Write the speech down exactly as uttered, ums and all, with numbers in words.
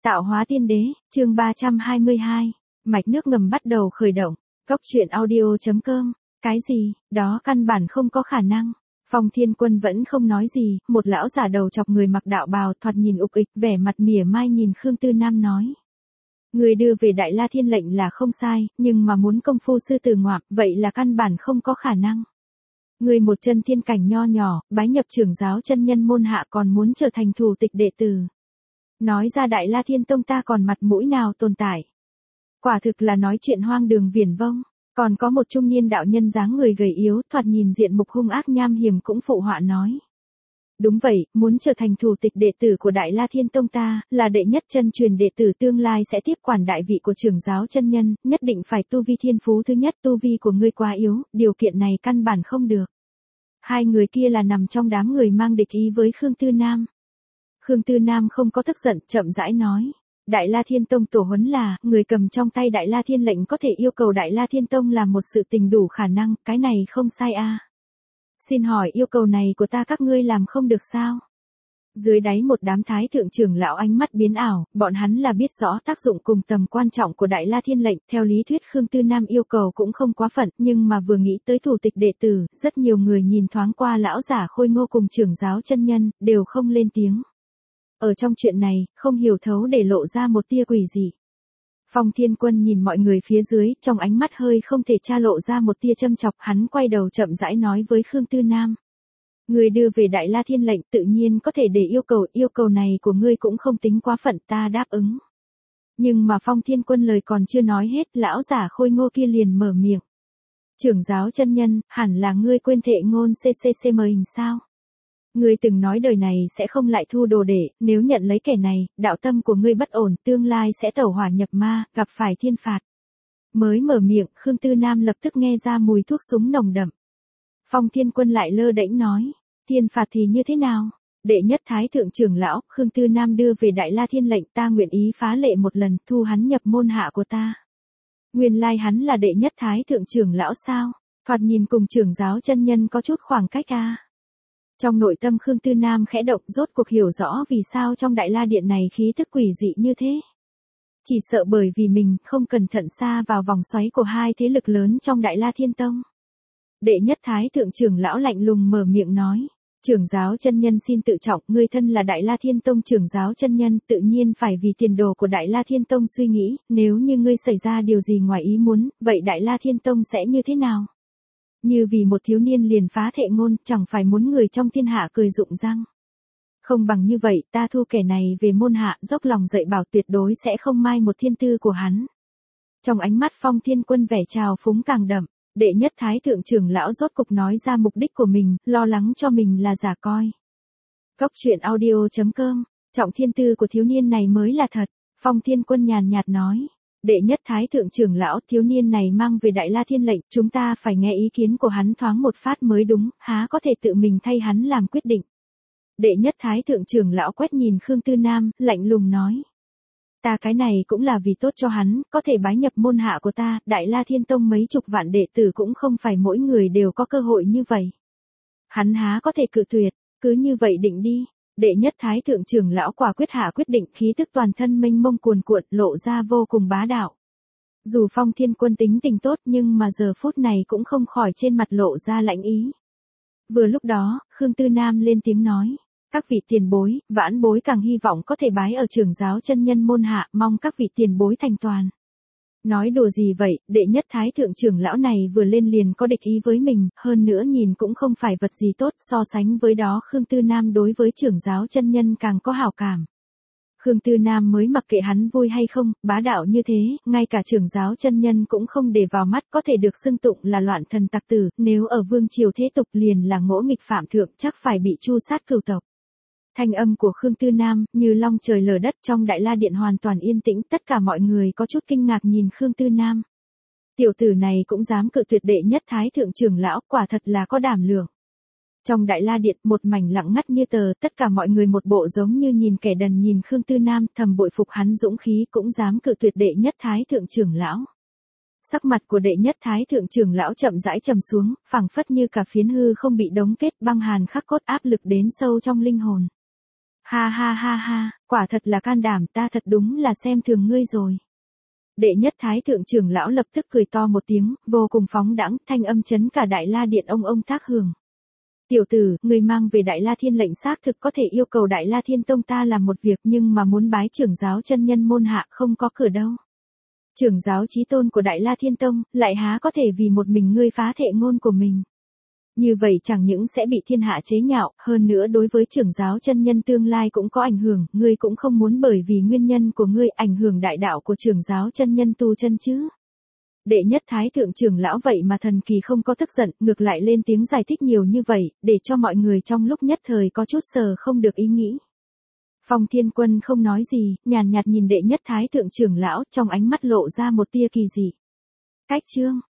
Tạo hóa tiên đế, chương ba trăm hai mươi hai, mạch nước ngầm bắt đầu khởi động. Cốc truyện audio chấm com, cái gì, đó căn bản không có khả năng. Phong Thiên Quân vẫn không nói gì, một lão giả đầu chọc người mặc đạo bào thoạt nhìn ục ịch, vẻ mặt mỉa mai nhìn Khương Tư Nam nói. Người đưa về Đại La Thiên lệnh là không sai, nhưng mà muốn công phu sư tử ngoạm, vậy là căn bản không có khả năng. Người một chân thiên cảnh nho nhỏ, bái nhập trưởng giáo chân nhân môn hạ còn muốn trở thành thủ tịch đệ tử. Nói ra Đại La Thiên Tông ta còn mặt mũi nào tồn tại. Quả thực là nói chuyện hoang đường viển vông. Còn có một trung niên đạo nhân dáng người gầy yếu, thoạt nhìn diện mục hung ác nham hiểm cũng phụ họa nói. Đúng vậy, muốn trở thành thủ tịch đệ tử của Đại La Thiên Tông ta, là đệ nhất chân truyền đệ tử tương lai sẽ tiếp quản đại vị của trưởng giáo chân nhân, nhất định phải tu vi thiên phú thứ nhất, tu vi của ngươi quá yếu, điều kiện này căn bản không được. Hai người kia là nằm trong đám người mang địch ý với Khương Tư Nam. Khương Tư Nam không có tức giận, chậm rãi nói. Đại La Thiên Tông tổ huấn là, người cầm trong tay Đại La Thiên lệnh có thể yêu cầu Đại La Thiên Tông làm một sự tình đủ khả năng, cái này không sai a. À. Xin hỏi yêu cầu này của ta các ngươi làm không được sao? Dưới đáy một đám thái thượng trưởng lão ánh mắt biến ảo, bọn hắn là biết rõ tác dụng cùng tầm quan trọng của Đại La Thiên lệnh, theo lý thuyết Khương Tư Nam yêu cầu cũng không quá phận, nhưng mà vừa nghĩ tới thủ tịch đệ tử, rất nhiều người nhìn thoáng qua lão giả khôi ngô cùng trưởng giáo chân nhân, đều không lên tiếng. Ở trong chuyện này, không hiểu thấu để lộ ra một tia quỷ dị. Phong Thiên Quân nhìn mọi người phía dưới, trong ánh mắt hơi không thể tra lộ ra một tia châm chọc, hắn quay đầu chậm rãi nói với Khương Tư Nam. Người đưa về Đại La Thiên lệnh tự nhiên có thể để yêu cầu, yêu cầu này của ngươi cũng không tính quá phận, ta đáp ứng. Nhưng mà Phong Thiên Quân lời còn chưa nói hết, lão giả khôi ngô kia liền mở miệng. Trưởng giáo chân nhân, hẳn là ngươi quên thệ ngôn cccm hình sao? Ngươi từng nói đời này sẽ không lại thu đồ để, nếu nhận lấy kẻ này, đạo tâm của ngươi bất ổn, tương lai sẽ tẩu hỏa nhập ma, gặp phải thiên phạt. Mới mở miệng, Khương Tư Nam lập tức nghe ra mùi thuốc súng nồng đậm. Phong Thiên Quân lại lơ đễnh nói, thiên phạt thì như thế nào? Đệ nhất thái thượng trưởng lão, Khương Tư Nam đưa về Đại La Thiên lệnh, ta nguyện ý phá lệ một lần, thu hắn nhập môn hạ của ta. Nguyên lai hắn là đệ nhất thái thượng trưởng lão sao? Thoạt nhìn cùng trưởng giáo chân nhân có chút khoảng cách a. À? Trong nội tâm Khương Tư Nam khẽ động, rốt cuộc hiểu rõ vì sao trong Đại La Điện này khí tức quỷ dị như thế. Chỉ sợ bởi vì mình không cẩn thận xa vào vòng xoáy của hai thế lực lớn trong Đại La Thiên Tông. Đệ nhất thái thượng trưởng lão lạnh lùng mở miệng nói. Trưởng giáo chân nhân xin tự trọng, ngươi thân là Đại La Thiên Tông trưởng giáo chân nhân, tự nhiên phải vì tiền đồ của Đại La Thiên Tông suy nghĩ, nếu như ngươi xảy ra điều gì ngoài ý muốn, vậy Đại La Thiên Tông sẽ như thế nào? Như vì một thiếu niên liền phá thệ ngôn, chẳng phải muốn người trong thiên hạ cười rụng răng. Không bằng như vậy, ta thu kẻ này về môn hạ, dốc lòng dạy bảo tuyệt đối sẽ không mai một thiên tư của hắn. Trong ánh mắt Phong Thiên Quân vẻ trào phúng càng đậm, đệ nhất thái thượng trưởng lão rốt cục nói ra mục đích của mình, lo lắng cho mình là giả coi. Cốc truyện audio chấm com, trọng thiên tư của thiếu niên này mới là thật, Phong Thiên Quân nhàn nhạt nói. Đệ nhất thái thượng trưởng lão, thiếu niên này mang về Đại La Thiên lệnh, chúng ta phải nghe ý kiến của hắn thoáng một phát mới đúng, há có thể tự mình thay hắn làm quyết định. Đệ nhất thái thượng trưởng lão quét nhìn Khương Tư Nam, lạnh lùng nói. Ta cái này cũng là vì tốt cho hắn, có thể bái nhập môn hạ của ta, Đại La Thiên Tông mấy chục vạn đệ tử cũng không phải mỗi người đều có cơ hội như vậy. Hắn há có thể cự tuyệt, cứ như vậy định đi. Đệ nhất thái thượng trưởng lão quả quyết hạ quyết định, khí tức toàn thân mênh mông cuồn cuộn, lộ ra vô cùng bá đạo. Dù Phong Thiên Quân tính tình tốt nhưng mà giờ phút này cũng không khỏi trên mặt lộ ra lãnh ý. Vừa lúc đó, Khương Tư Nam lên tiếng nói. Các vị tiền bối, vãn bối càng hy vọng có thể bái ở trưởng giáo chân nhân môn hạ, mong các vị tiền bối thành toàn. Nói đùa gì vậy, đệ nhất thái thượng trưởng lão này vừa lên liền có địch ý với mình, hơn nữa nhìn cũng không phải vật gì tốt, so sánh với đó Khương Tư Nam đối với trưởng giáo chân nhân càng có hảo cảm. Khương Tư Nam mới mặc kệ hắn vui hay không, bá đạo như thế, ngay cả trưởng giáo chân nhân cũng không để vào mắt, có thể được xưng tụng là loạn thần tặc tử, nếu ở vương triều thế tục liền là ngỗ nghịch phạm thượng, chắc phải bị tru sát cửu tộc. Thanh âm của Khương Tư Nam, như long trời lở đất, trong Đại La Điện hoàn toàn yên tĩnh, tất cả mọi người có chút kinh ngạc nhìn Khương Tư Nam. Tiểu tử này cũng dám cự tuyệt đệ nhất thái thượng trưởng lão, quả thật là có đảm lượng. Trong Đại La Điện, một mảnh lặng ngắt như tờ, tất cả mọi người một bộ giống như nhìn kẻ đần nhìn Khương Tư Nam, thầm bội phục hắn dũng khí, cũng dám cự tuyệt đệ nhất thái thượng trưởng lão. Sắc mặt của đệ nhất thái thượng trưởng lão chậm rãi trầm xuống, phảng phất như cả phiến hư không bị đóng kết, băng hàn khắc cốt áp lực đến sâu trong linh hồn. Ha ha ha ha, quả thật là can đảm, ta thật đúng là xem thường ngươi rồi. Đệ nhất thái thượng trưởng lão lập tức cười to một tiếng, vô cùng phóng đãng, thanh âm chấn cả Đại La Điện ông ông tác hưởng. Tiểu tử, người mang về Đại La Thiên lệnh xác thực có thể yêu cầu Đại La Thiên Tông ta làm một việc, nhưng mà muốn bái trưởng giáo chân nhân môn hạ không có cửa đâu. Trưởng giáo chí tôn của Đại La Thiên Tông, lại há có thể vì một mình ngươi phá thệ ngôn của mình. Như vậy chẳng những sẽ bị thiên hạ chế nhạo, hơn nữa đối với trưởng giáo chân nhân tương lai cũng có ảnh hưởng, ngươi cũng không muốn bởi vì nguyên nhân của ngươi ảnh hưởng đại đạo của trưởng giáo chân nhân tu chân chứ. Đệ nhất thái thượng trưởng lão vậy mà thần kỳ không có tức giận, ngược lại lên tiếng giải thích nhiều như vậy, để cho mọi người trong lúc nhất thời có chút sờ không được ý nghĩ. Phong Thiên Quân không nói gì, nhàn nhạt nhìn đệ nhất thái thượng trưởng lão, trong ánh mắt lộ ra một tia kỳ dị. Cách chương